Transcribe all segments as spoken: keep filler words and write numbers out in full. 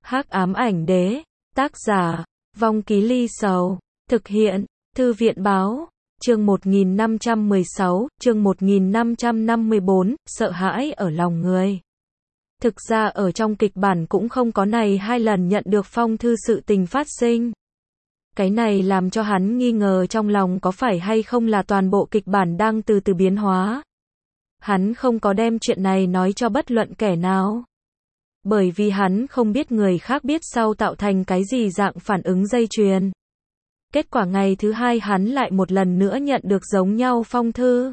Hắc ám ảnh đế, tác giả, Vong Ký Ly Sầu, thực hiện, Thư viện báo, chương một nghìn năm trăm mười sáu, chương một nghìn năm trăm năm mươi bốn, sợ hãi ở lòng người. Thực ra ở trong kịch bản cũng không có này hai lần nhận được phong thư sự tình phát sinh. Cái này làm cho hắn nghi ngờ trong lòng có phải hay không là toàn bộ kịch bản đang từ từ biến hóa. Hắn không có đem chuyện này nói cho bất luận kẻ nào. Bởi vì hắn không biết người khác biết sau tạo thành cái gì dạng phản ứng dây chuyền. Kết quả ngày thứ hai hắn lại một lần nữa nhận được giống nhau phong thư.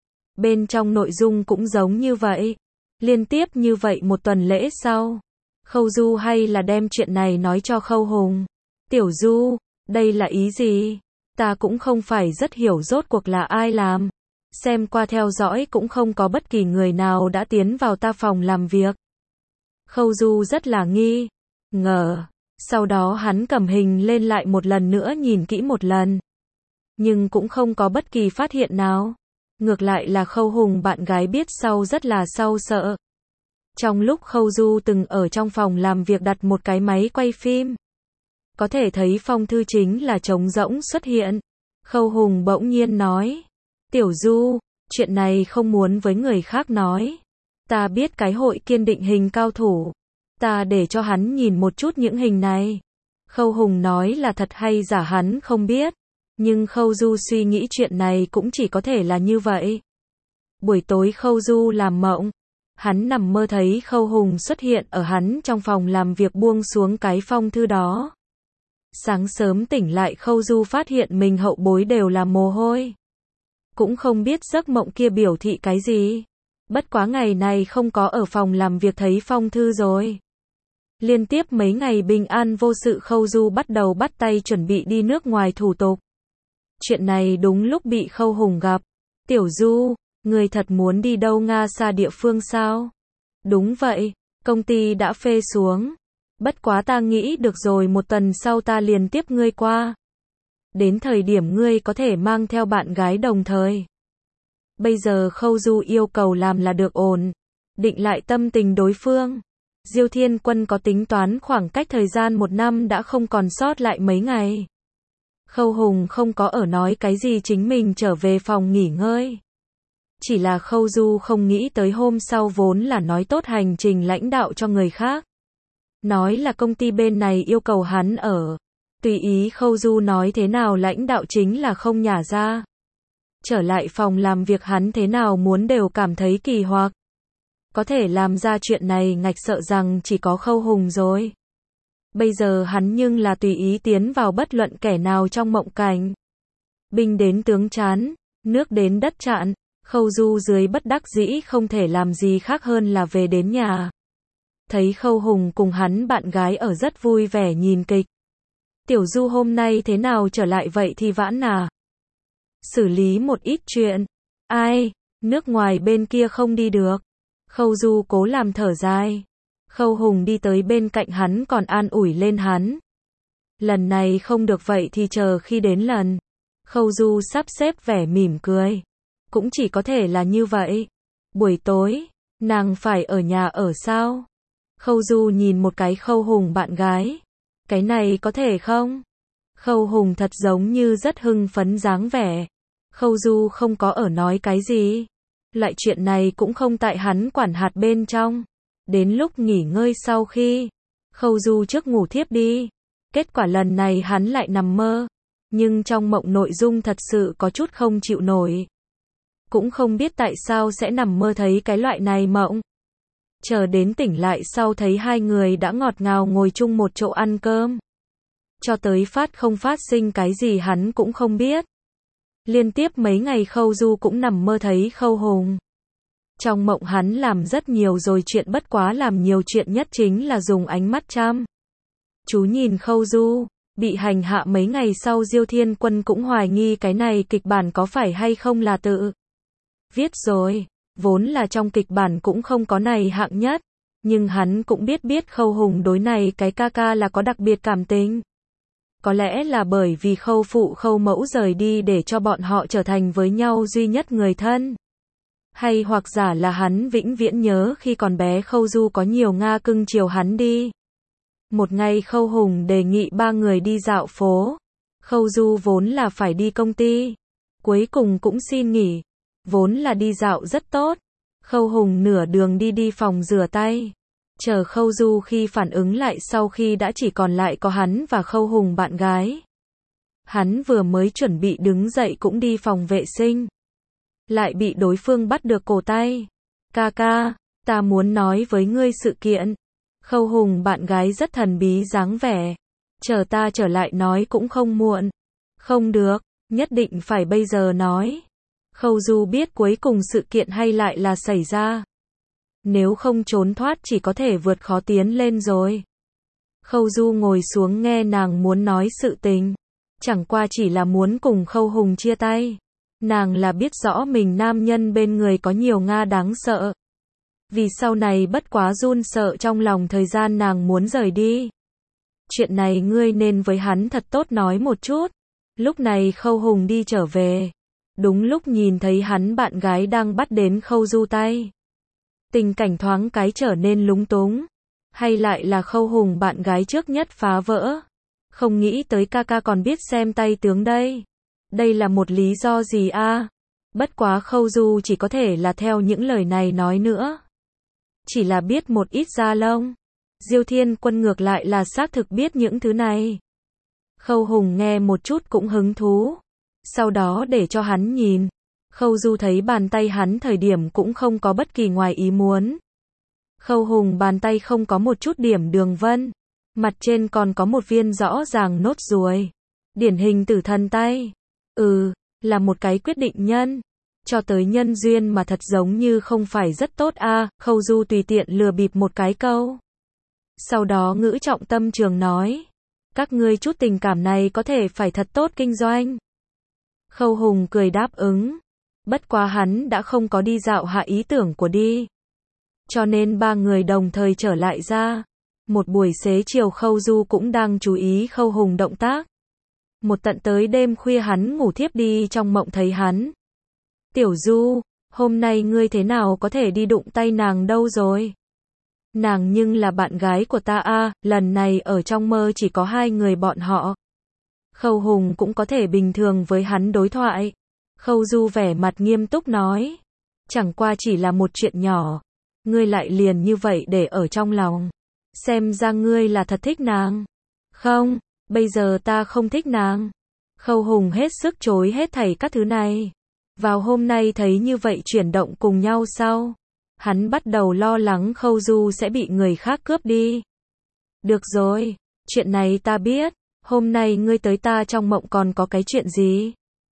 Bên trong nội dung cũng giống như vậy. Liên tiếp như vậy một tuần lễ sau. Khâu Du hay là đem chuyện này nói cho Khâu Hùng. Tiểu Du, đây là ý gì? Ta cũng không phải rất hiểu rốt cuộc là ai làm. Xem qua theo dõi cũng không có bất kỳ người nào đã tiến vào ta phòng làm việc. Khâu Du rất là nghi ngờ. Sau đó hắn cầm hình lên lại một lần nữa nhìn kỹ một lần. Nhưng cũng không có bất kỳ phát hiện nào. Ngược lại là Khâu Hùng bạn gái biết sau rất là sau sợ. Trong lúc Khâu Du từng ở trong phòng làm việc đặt một cái máy quay phim. Có thể thấy phong thư chính là trống rỗng xuất hiện. Khâu Hùng bỗng nhiên nói. Tiểu Du, chuyện này không muốn với người khác nói. Ta biết cái hội kiên định hình cao thủ. Ta để cho hắn nhìn một chút những hình này. Khâu Hùng nói là thật hay giả hắn không biết. Nhưng Khâu Du suy nghĩ chuyện này cũng chỉ có thể là như vậy. Buổi tối Khâu Du làm mộng. Hắn nằm mơ thấy Khâu Hùng xuất hiện ở hắn trong phòng làm việc buông xuống cái phong thư đó. Sáng sớm tỉnh lại Khâu Du phát hiện mình hậu bối đều là mồ hôi. Cũng không biết giấc mộng kia biểu thị cái gì. Bất quá ngày này không có ở phòng làm việc thấy phong thư rồi. Liên tiếp mấy ngày bình an vô sự Khâu Du bắt đầu bắt tay chuẩn bị đi nước ngoài thủ tục. Chuyện này đúng lúc bị Khâu Hùng gặp. Tiểu Du, người thật muốn đi đâu Nga xa địa phương sao? Đúng vậy, công ty đã phê xuống. Bất quá ta nghĩ được rồi một tuần sau ta liền tiếp ngươi qua. Đến thời điểm ngươi có thể mang theo bạn gái đồng thời. Bây giờ Khâu Du yêu cầu làm là được ổn. Định lại tâm tình đối phương. Diêu Thiên Quân có tính toán khoảng cách thời gian một năm đã không còn sót lại mấy ngày. Khâu Hùng không có ở nói cái gì chính mình trở về phòng nghỉ ngơi. Chỉ là Khâu Du không nghĩ tới hôm sau vốn là nói tốt hành trình lãnh đạo cho người khác. Nói là công ty bên này yêu cầu hắn ở. Tùy ý Khâu Du nói thế nào lãnh đạo chính là không nhả ra. Trở lại phòng làm việc hắn thế nào muốn đều cảm thấy kỳ hoặc. Có thể làm ra chuyện này ngạch sợ rằng chỉ có Khâu Hùng rồi. Bây giờ hắn nhưng là tùy ý tiến vào bất luận kẻ nào trong mộng cảnh. Binh đến tướng chán, nước đến đất chặn, Khâu Du dưới bất đắc dĩ không thể làm gì khác hơn là về đến nhà. Thấy Khâu Hùng cùng hắn bạn gái ở rất vui vẻ nhìn kịch. Tiểu Du hôm nay thế nào trở lại vậy thì vãn à? Xử lý một ít chuyện. Ai, nước ngoài bên kia không đi được. Khâu Du cố làm thở dài. Khâu Hùng đi tới bên cạnh hắn còn an ủi lên hắn. Lần này không được vậy thì chờ khi đến lần. Khâu Du sắp xếp vẻ mỉm cười. Cũng chỉ có thể là như vậy. Buổi tối, nàng phải ở nhà ở sao? Khâu Du nhìn một cái Khâu Hùng bạn gái. Cái này có thể không? Khâu Hùng thật giống như rất hưng phấn dáng vẻ. Khâu Du không có ở nói cái gì. Loại chuyện này cũng không tại hắn quản hạt bên trong. Đến lúc nghỉ ngơi sau khi Khâu Du trước ngủ thiếp đi. Kết quả lần này hắn lại nằm mơ. Nhưng trong mộng nội dung thật sự có chút không chịu nổi. Cũng không biết tại sao sẽ nằm mơ thấy cái loại này mộng. Chờ đến tỉnh lại sau thấy hai người đã ngọt ngào ngồi chung một chỗ ăn cơm. Cho tới phát không phát sinh cái gì hắn cũng không biết. Liên tiếp mấy ngày Khâu Du cũng nằm mơ thấy Khâu Hùng. Trong mộng hắn làm rất nhiều rồi chuyện bất quá làm nhiều chuyện nhất chính là dùng ánh mắt chăm chú nhìn Khâu Du. Bị hành hạ mấy ngày sau Diêu Thiên Quân cũng hoài nghi cái này kịch bản có phải hay không là tự viết rồi. Vốn là trong kịch bản cũng không có này hạng nhất. Nhưng hắn cũng biết biết Khâu Hùng đối này cái ca ca là có đặc biệt cảm tình. Có lẽ là bởi vì Khâu phụ Khâu mẫu rời đi để cho bọn họ trở thành với nhau duy nhất người thân. Hay hoặc giả là hắn vĩnh viễn nhớ khi còn bé Khâu Du có nhiều Nga cưng chiều hắn đi. Một ngày Khâu Hùng đề nghị ba người đi dạo phố. Khâu Du vốn là phải đi công ty, cuối cùng cũng xin nghỉ. Vốn là đi dạo rất tốt. Khâu Hùng nửa đường đi đi phòng rửa tay. Chờ Khâu Du khi phản ứng lại sau khi đã chỉ còn lại có hắn và Khâu Hùng bạn gái. Hắn vừa mới chuẩn bị đứng dậy cũng đi phòng vệ sinh. Lại bị đối phương bắt được cổ tay. Ca ca, ta muốn nói với ngươi sự kiện. Khâu Hùng bạn gái rất thần bí dáng vẻ. Chờ ta trở lại nói cũng không muộn. Không được, nhất định phải bây giờ nói. Khâu Du biết cuối cùng sự kiện hay lại là xảy ra. Nếu không trốn thoát chỉ có thể vượt khó tiến lên rồi. Khâu Du ngồi xuống nghe nàng muốn nói sự tình. Chẳng qua chỉ là muốn cùng Khâu Hùng chia tay. Nàng là biết rõ mình nam nhân bên người có nhiều Nga đáng sợ. Vì sau này bất quá run sợ trong lòng thời gian nàng muốn rời đi. Chuyện này ngươi nên với hắn thật tốt nói một chút. Lúc này Khâu Hùng đi trở về. Đúng lúc nhìn thấy hắn bạn gái đang bắt đến Khâu Du tay. Tình cảnh thoáng cái trở nên lúng túng. Hay lại là Khâu Hùng bạn gái trước nhất phá vỡ. Không nghĩ tới ca ca còn biết xem tay tướng đây. Đây là một lý do gì a? À? Bất quá Khâu Du chỉ có thể là theo những lời này nói nữa. Chỉ là biết một ít da lông. Diêu Thiên Quân ngược lại là xác thực biết những thứ này. Khâu Hùng nghe một chút cũng hứng thú. Sau đó để cho hắn nhìn. Khâu Du thấy bàn tay hắn thời điểm cũng không có bất kỳ ngoài ý muốn. Khâu Hùng bàn tay không có một chút điểm đường vân. Mặt trên còn có một viên rõ ràng nốt ruồi. Điển hình tử thần tay. Ừ, là một cái quyết định nhân. Cho tới nhân duyên mà thật giống như không phải rất tốt a. À, Khâu Du tùy tiện lừa bịp một cái câu. Sau đó ngữ trọng tâm trường nói. Các ngươi chút tình cảm này có thể phải thật tốt kinh doanh. Khâu Hùng cười đáp ứng. Bất quá hắn đã không có đi dạo hạ ý tưởng của đi. Cho nên ba người đồng thời trở lại ra. Một buổi xế chiều Khâu Du cũng đang chú ý Khâu Hùng động tác. Một tận tới đêm khuya hắn ngủ thiếp đi trong mộng thấy hắn. Tiểu Du, hôm nay ngươi thế nào có thể đi đụng tay nàng đâu rồi? Nàng nhưng là bạn gái của ta a, à, lần này ở trong mơ chỉ có hai người bọn họ. Khâu Hùng cũng có thể bình thường với hắn đối thoại. Khâu Du vẻ mặt nghiêm túc nói. Chẳng qua chỉ là một chuyện nhỏ. Ngươi lại liền như vậy để ở trong lòng. Xem ra ngươi là thật thích nàng. Không, bây giờ ta không thích nàng. Khâu Hùng hết sức chối hết thảy các thứ này. Vào hôm nay thấy như vậy chuyển động cùng nhau sau. Hắn bắt đầu lo lắng Khâu Du sẽ bị người khác cướp đi. Được rồi, chuyện này ta biết. Hôm nay ngươi tới ta trong mộng còn có cái chuyện gì?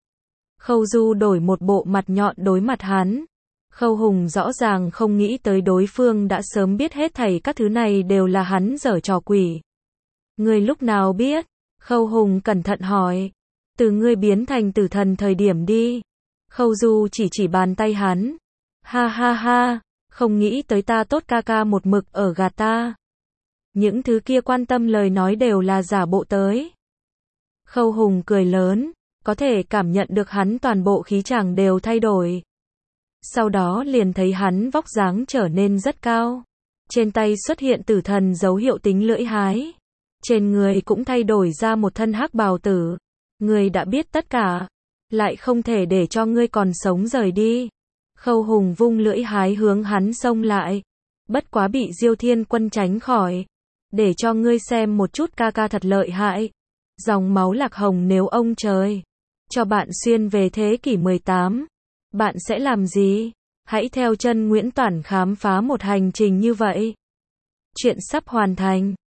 Khâu Du đổi một bộ mặt nhọn đối mặt hắn. Khâu Hùng rõ ràng không nghĩ tới đối phương đã sớm biết hết thảy các thứ này đều là hắn giở trò quỷ. Ngươi lúc nào biết? Khâu Hùng cẩn thận hỏi. Từ ngươi biến thành tử thần thời điểm đi. Khâu Du chỉ chỉ bàn tay hắn. Ha ha ha, không nghĩ tới ta tốt ca ca một mực ở gạt ta. Những thứ kia quan tâm lời nói đều là giả bộ tới. Khâu Hùng cười lớn, có thể cảm nhận được hắn toàn bộ khí chàng đều thay đổi. Sau đó liền thấy hắn vóc dáng trở nên rất cao. Trên tay xuất hiện tử thần dấu hiệu tính lưỡi hái. Trên người cũng thay đổi ra một thân hắc bào tử. Ngươi đã biết tất cả, lại không thể để cho ngươi còn sống rời đi. Khâu Hùng vung lưỡi hái hướng hắn xông lại. Bất quá bị Diêu Thiên Quân tránh khỏi. Để cho ngươi xem một chút ca ca thật lợi hại. Dòng máu lạc hồng nếu ông trời cho bạn xuyên về thế kỷ mười tám, bạn sẽ làm gì? Hãy theo chân Nguyễn Toản khám phá một hành trình như vậy. Chuyện sắp hoàn thành.